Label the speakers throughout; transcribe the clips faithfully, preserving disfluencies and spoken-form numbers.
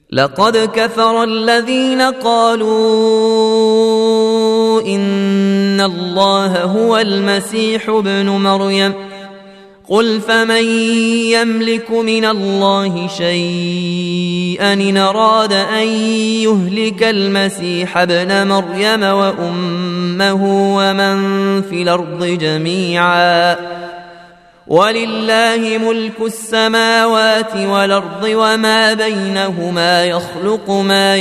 Speaker 1: لقد كفر الذين قالوا إن الله هو المسيح ابن مريم قل فمن يملك من الله شيئا إن أراد أن يهلك المسيح ابن مريم وأمه ومن في الأرض جميعا ولله ملك السماوات والأرض وما بينهما يخلق ما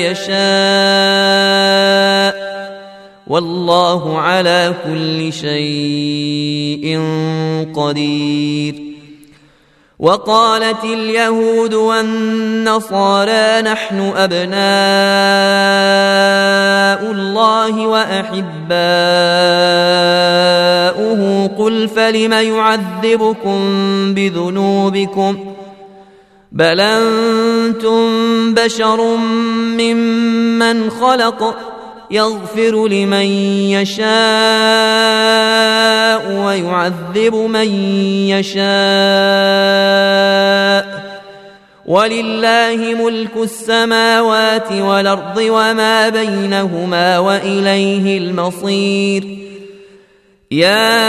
Speaker 1: يشاء والله على كل شيء قدير. وقالت اليهود والنصارى نحن أبناء الله وأحباؤه قل فلم يعذبكم بذنوبكم بل أنتم بشر ممن خلق يغفر لمن يشاء ويعذب من يشاء ولله ملك السماوات والأرض وما بينهما وإليه المصير. يا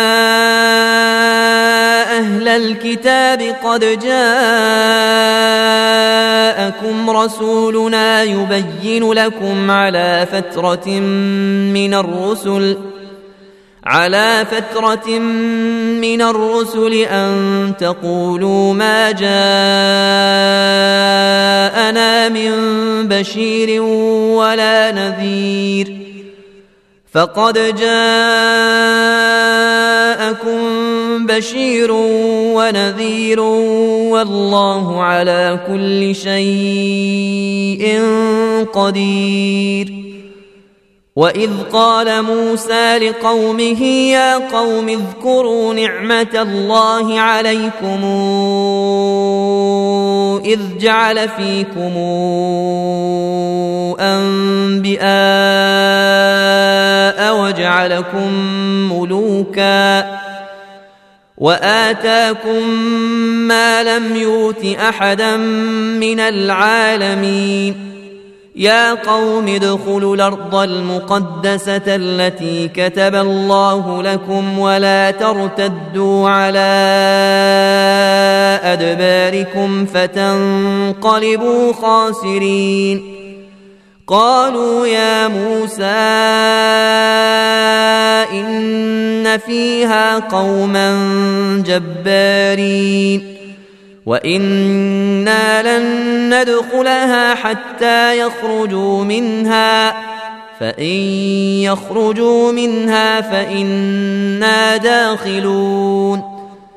Speaker 1: أهل الكتاب قد جاءكم رسولنا يبين لكم على فترة من الرسل على فترة من الرسل أن تقولوا ما جاءنا من بشير ولا نذير فقد جاءكم بشير ونذير والله على كل شيء قدير. وإذ قال موسى لقومه يا قوم اذكروا نعمة الله عليكم إذ جعل فيكم أنبياء وجعلكم ملوكا وآتاكم ما لم يؤت أحدا من العالمين. يا قوم ادخلوا الأرض المقدسة التي كتب الله لكم ولا ترتدوا على أدباركم فتنقلبوا خاسرين. قالوا يا موسى إن فيها قوما جبارين وإنا لن ندخلها حتى يخرجوا منها فإن يخرجوا منها فإنا داخلون.